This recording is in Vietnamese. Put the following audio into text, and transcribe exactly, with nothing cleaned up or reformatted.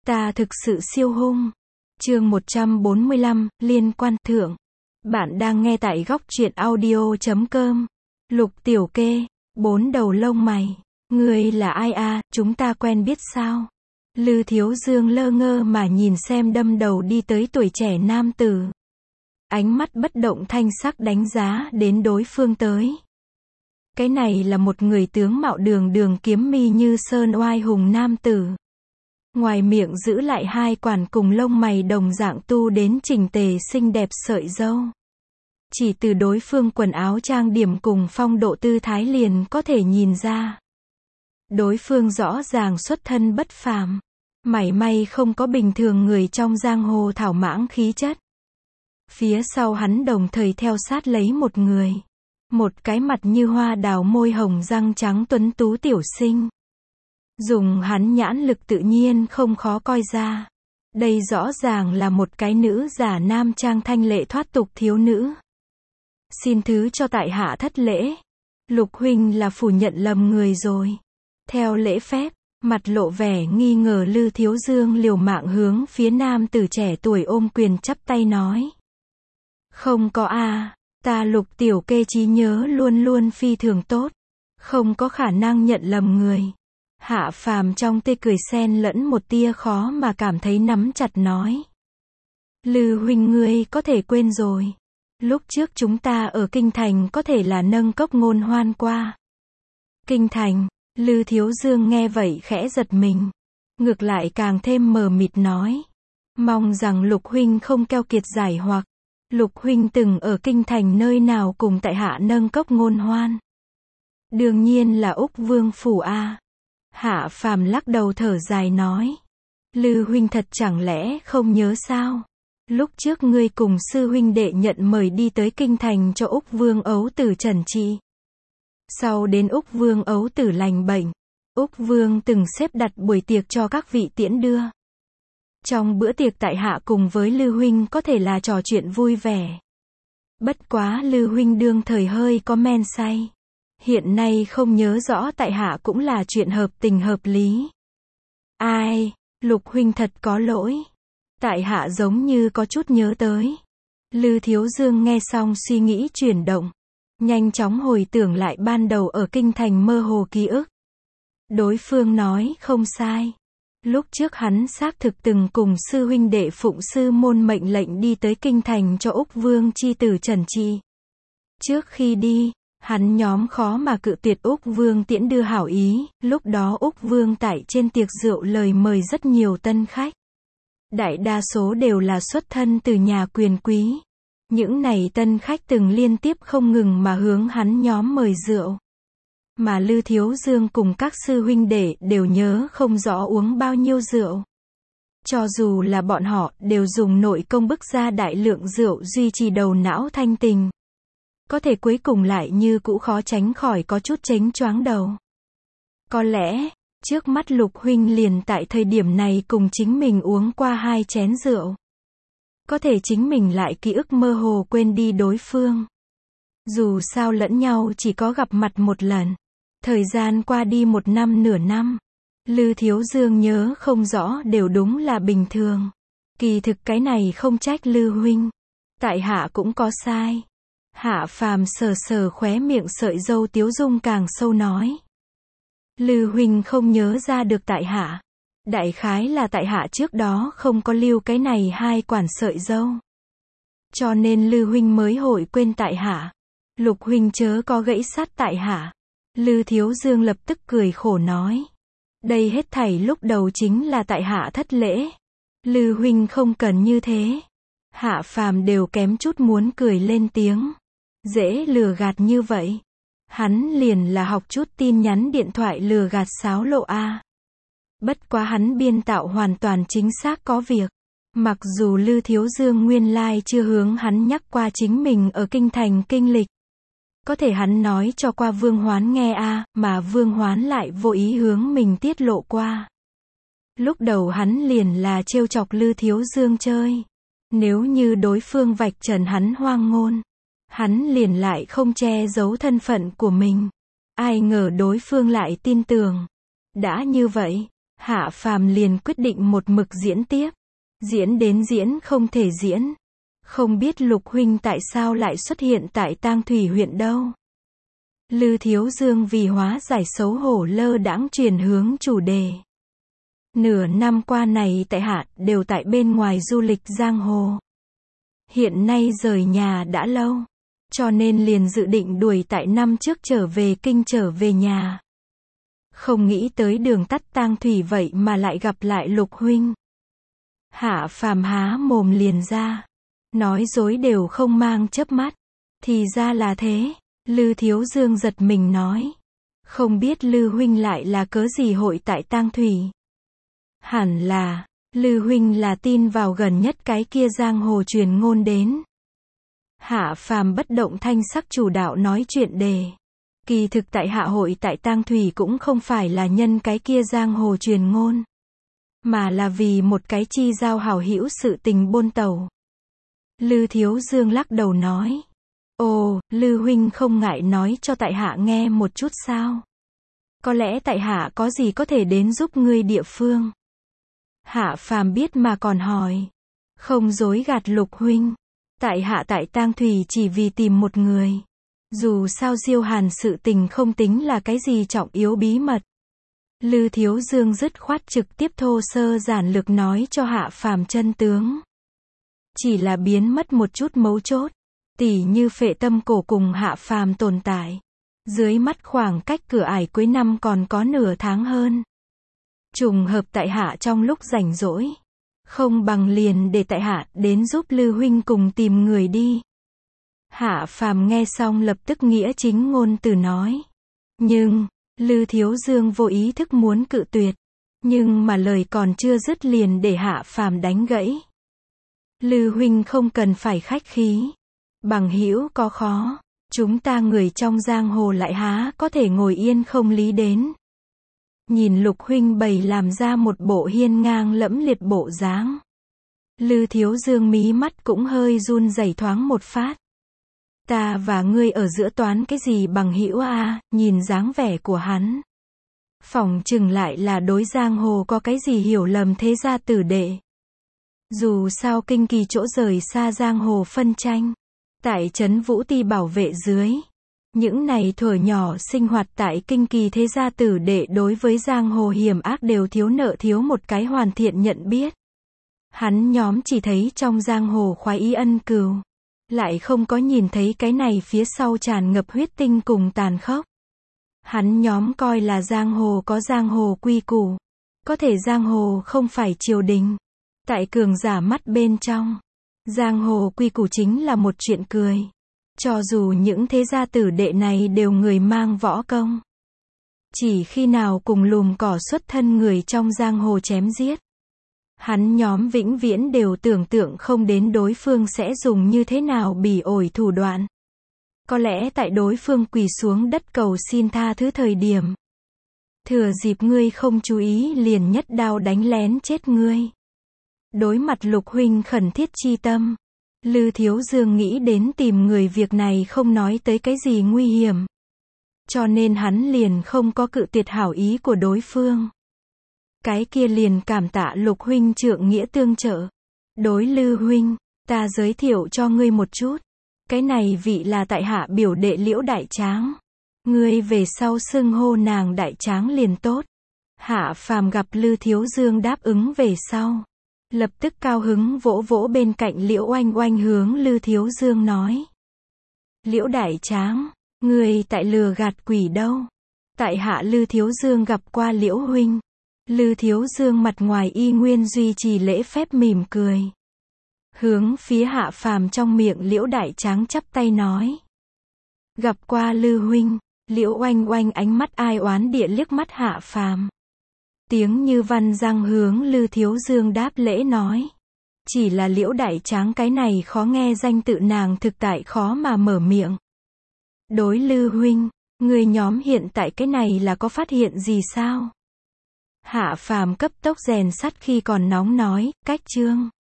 Ta thực sự siêu hung. Chương một trăm bốn mươi lăm, liên quan thượng. Bạn đang nghe tại góc truyện audio chấm com. Lục Tiểu Kê, bốn đầu lông mày. Ngươi là ai a, chúng ta quen biết sao? Lư Thiếu Dương lơ ngơ mà nhìn xem đâm đầu đi tới tuổi trẻ nam tử. Ánh mắt bất động thanh sắc đánh giá đến đối phương tới. Cái này là một người tướng mạo đường đường kiếm mi như sơn oai hùng nam tử. Ngoài miệng giữ lại hai quản cùng lông mày đồng dạng tu đến chỉnh tề xinh đẹp sợi râu. Chỉ từ đối phương quần áo trang điểm cùng phong độ tư thái liền có thể nhìn ra. Đối phương rõ ràng xuất thân bất phàm. Mảy may không có bình thường người trong giang hồ thảo mãng khí chất. Phía sau hắn đồng thời theo sát lấy một người. Một cái mặt như hoa đào môi hồng răng trắng tuấn tú tiểu sinh. Dùng hắn nhãn lực tự nhiên không khó coi ra. Đây rõ ràng là một cái nữ giả nam trang thanh lệ thoát tục thiếu nữ. Xin thứ cho tại hạ thất lễ. Lục huynh là phủ nhận lầm người rồi. Theo lễ phép, mặt lộ vẻ nghi ngờ Lư Thiếu Dương liều mạng hướng phía nam tử trẻ tuổi ôm quyền chắp tay nói. Không có a, ta Lục Tiểu Kê trí nhớ luôn luôn phi thường tốt. Không có khả năng nhận lầm người. Hạ Phàm trong tê cười xen lẫn một tia khó mà cảm thấy nắm chặt nói. Lư huynh ngươi có thể quên rồi. Lúc trước chúng ta ở Kinh Thành có thể là nâng cốc ngôn hoan qua. Kinh Thành, Lư Thiếu Dương nghe vậy khẽ giật mình. Ngược lại càng thêm mờ mịt nói. Mong rằng Lục huynh không keo kiệt giải hoặc. Lục huynh từng ở Kinh Thành nơi nào cùng tại hạ nâng cốc ngôn hoan. Đương nhiên là Úc Vương phủ a. Hạ Phàm lắc đầu thở dài nói. Lư huynh thật chẳng lẽ không nhớ sao? Lúc trước ngươi cùng sư huynh đệ nhận mời đi tới Kinh Thành cho Úc Vương ấu tử trần trị. Sau đến Úc Vương ấu tử lành bệnh, Úc Vương từng xếp đặt buổi tiệc cho các vị tiễn đưa. Trong bữa tiệc tại hạ cùng với Lư huynh có thể là trò chuyện vui vẻ. Bất quá Lư huynh đương thời hơi có men say. Hiện nay không nhớ rõ tại hạ cũng là chuyện hợp tình hợp lý. Ai, Lục huynh thật có lỗi. Tại hạ giống như có chút nhớ tới. Lư Thiếu Dương nghe xong suy nghĩ chuyển động. Nhanh chóng hồi tưởng lại ban đầu ở Kinh Thành mơ hồ ký ức. Đối phương nói không sai. Lúc trước hắn xác thực từng cùng sư huynh đệ phụng sư môn mệnh lệnh đi tới Kinh Thành cho Úc Vương chi tử trần trị. Trước khi đi, hắn nhóm khó mà cự tuyệt Úc Vương tiễn đưa hảo ý, lúc đó Úc Vương tại trên tiệc rượu lời mời rất nhiều tân khách. Đại đa số đều là xuất thân từ nhà quyền quý. Những này tân khách từng liên tiếp không ngừng mà hướng hắn nhóm mời rượu. Mà Lư Thiếu Dương cùng các sư huynh đệ đều nhớ không rõ uống bao nhiêu rượu. Cho dù là bọn họ đều dùng nội công bức ra đại lượng rượu duy trì đầu não thanh tình. Có thể cuối cùng lại như cũ khó tránh khỏi có chút chếnh choáng đầu. Có lẽ, trước mắt Lục huynh liền tại thời điểm này cùng chính mình uống qua hai chén rượu. Có thể chính mình lại ký ức mơ hồ quên đi đối phương. Dù sao lẫn nhau chỉ có gặp mặt một lần. Thời gian qua đi một năm nửa năm. Lư Thiếu Dương nhớ không rõ đều đúng là bình thường. Kỳ thực cái này không trách Lư huynh. Tại hạ cũng có sai. Hạ Phàm sờ sờ khóe miệng sợi râu tiếu dung càng sâu nói. Lư huynh không nhớ ra được tại hạ. Đại khái là tại hạ trước đó không có lưu cái này hai quản sợi râu. Cho nên Lư huynh mới hội quên tại hạ. Lục huynh chớ có gãy sát tại hạ. Lư Thiếu Dương lập tức cười khổ nói. Đây hết thảy lúc đầu chính là tại hạ thất lễ. Lư huynh không cần như thế. Hạ Phàm đều kém chút muốn cười lên tiếng. Dễ lừa gạt như vậy. Hắn liền là học chút tin nhắn điện thoại lừa gạt xáo lộ a. Bất quá hắn biên tạo hoàn toàn chính xác có việc. Mặc dù Lư Thiếu Dương nguyên lai chưa hướng hắn nhắc qua chính mình ở Kinh Thành kinh lịch. Có thể hắn nói cho qua Vương Hoán nghe a, mà Vương Hoán lại vô ý hướng mình tiết lộ qua. Lúc đầu hắn liền là trêu chọc Lư Thiếu Dương chơi. Nếu như đối phương vạch trần hắn hoang ngôn, hắn liền lại không che giấu thân phận của mình. Ai ngờ đối phương lại tin tưởng. Đã như vậy, Hạ Phàm liền quyết định một mực diễn tiếp. Diễn đến diễn không thể diễn. Không biết Lục huynh tại sao lại xuất hiện tại Tang Thủy huyện đâu. Lư Thiếu Dương vì hóa giải xấu hổ lơ đãng chuyển hướng chủ đề. Nửa năm qua này tại hạ đều tại bên ngoài du lịch giang hồ. Hiện nay rời nhà đã lâu, cho nên liền dự định đuổi tại năm trước trở về kinh trở về nhà. Không nghĩ tới đường tắt Tang Thủy vậy mà lại gặp lại Lục huynh. Hạ Phàm há mồm liền ra, nói dối đều không mang chớp mắt. Thì ra là thế, Lư Thiếu Dương giật mình nói. Không biết Lư huynh lại là cớ gì hội tại Tang Thủy. Hẳn là, Lư huynh là tin vào gần nhất cái kia giang hồ truyền ngôn đến. Hạ Phàm bất động thanh sắc chủ đạo nói chuyện đề. Kỳ thực tại hạ hội tại Tang Thủy cũng không phải là nhân cái kia giang hồ truyền ngôn, mà là vì một cái chi giao hảo hữu sự tình buôn tàu. Lư Thiếu Dương lắc đầu nói. Ồ, Lư huynh không ngại nói cho tại hạ nghe một chút sao? Có lẽ tại hạ có gì có thể đến giúp ngươi địa phương. Hạ Phàm biết mà còn hỏi. Không dối gạt Lục huynh. Tại hạ tại Tang Thủy chỉ vì tìm một người. Dù sao Diêu Hàn sự tình không tính là cái gì trọng yếu bí mật. Lư Thiếu Dương dứt khoát trực tiếp thô sơ giản lược nói cho Hạ Phàm chân tướng. Chỉ là biến mất một chút mấu chốt, tỉ như phệ tâm cổ cùng Hạ Phàm tồn tại. Dưới mắt khoảng cách cửa ải cuối năm còn có nửa tháng hơn. Trùng hợp tại hạ trong lúc rảnh rỗi. Không bằng liền để tại hạ đến giúp Lư huynh cùng tìm người đi. Hạ Phàm nghe xong lập tức nghĩa chính ngôn từ nói. Nhưng, Lư Thiếu Dương vô ý thức muốn cự tuyệt. Nhưng mà lời còn chưa dứt liền để Hạ Phàm đánh gãy. Lư huynh không cần phải khách khí. Bằng hữu có khó. Chúng ta người trong giang hồ lại há có thể ngồi yên không lý đến. Nhìn Lục huynh bày làm ra một bộ hiên ngang lẫm liệt bộ dáng. Lư Thiếu Dương mí mắt cũng hơi run rẩy thoáng một phát. Ta và ngươi ở giữa toán cái gì bằng hữu a, à, nhìn dáng vẻ của hắn. Phỏng chừng lại là đối giang hồ có cái gì hiểu lầm thế gia tử đệ. Dù sao kinh kỳ chỗ rời xa giang hồ phân tranh. Tại trấn Vũ Ti bảo vệ dưới. Những này thuở nhỏ sinh hoạt tại kinh kỳ thế gia tử đệ đối với giang hồ hiểm ác đều thiếu nợ thiếu một cái hoàn thiện nhận biết. Hắn nhóm chỉ thấy trong giang hồ khoái ý ân cừu. Lại không có nhìn thấy cái này phía sau tràn ngập huyết tinh cùng tàn khốc. Hắn nhóm coi là giang hồ có giang hồ quy củ. Có thể giang hồ không phải triều đình. Tại cường giả mắt bên trong. Giang hồ quy củ chính là một chuyện cười. Cho dù những thế gia tử đệ này đều người mang võ công. Chỉ khi nào cùng lùm cỏ xuất thân người trong giang hồ chém giết. Hắn nhóm vĩnh viễn đều tưởng tượng không đến đối phương sẽ dùng như thế nào bỉ ổi thủ đoạn. Có lẽ tại đối phương quỳ xuống đất cầu xin tha thứ thời điểm. Thừa dịp ngươi không chú ý liền nhất đao đánh lén chết ngươi. Đối mặt Lục huynh khẩn thiết chi tâm. Lư Thiếu Dương nghĩ đến tìm người việc này không nói tới cái gì nguy hiểm. Cho nên hắn liền không có cự tuyệt hảo ý của đối phương. Cái kia liền cảm tạ Lục huynh trượng nghĩa tương trợ. Đối Lư huynh, ta giới thiệu cho ngươi một chút. Cái này vị là tại hạ biểu đệ Liễu Đại Tráng. Ngươi về sau xưng hô nàng Đại Tráng liền tốt. Hạ Phàm gặp Lư Thiếu Dương đáp ứng về sau. Lập tức cao hứng vỗ vỗ bên cạnh Liễu Oanh Oanh hướng Lư Thiếu Dương nói. Liễu Đại Tráng, ngươi tại lừa gạt quỷ đâu. Tại hạ Lư Thiếu Dương gặp qua Liễu huynh. Lư Thiếu Dương mặt ngoài y nguyên duy trì lễ phép mỉm cười. Hướng phía Hạ Phàm trong miệng Liễu Đại Tráng chắp tay nói. Gặp qua Lư huynh. Liễu Oanh Oanh ánh mắt ai oán địa liếc mắt Hạ Phàm. Tiếng như văn răng hướng Lư Thiếu Dương đáp lễ nói. Chỉ là Liễu Đại Tráng cái này khó nghe danh tự nàng thực tại khó mà mở miệng. Đối Lư huynh, người nhóm hiện tại cái này là có phát hiện gì sao? Hạ Phàm cấp tốc rèn sắt khi còn nóng nói, cách chương.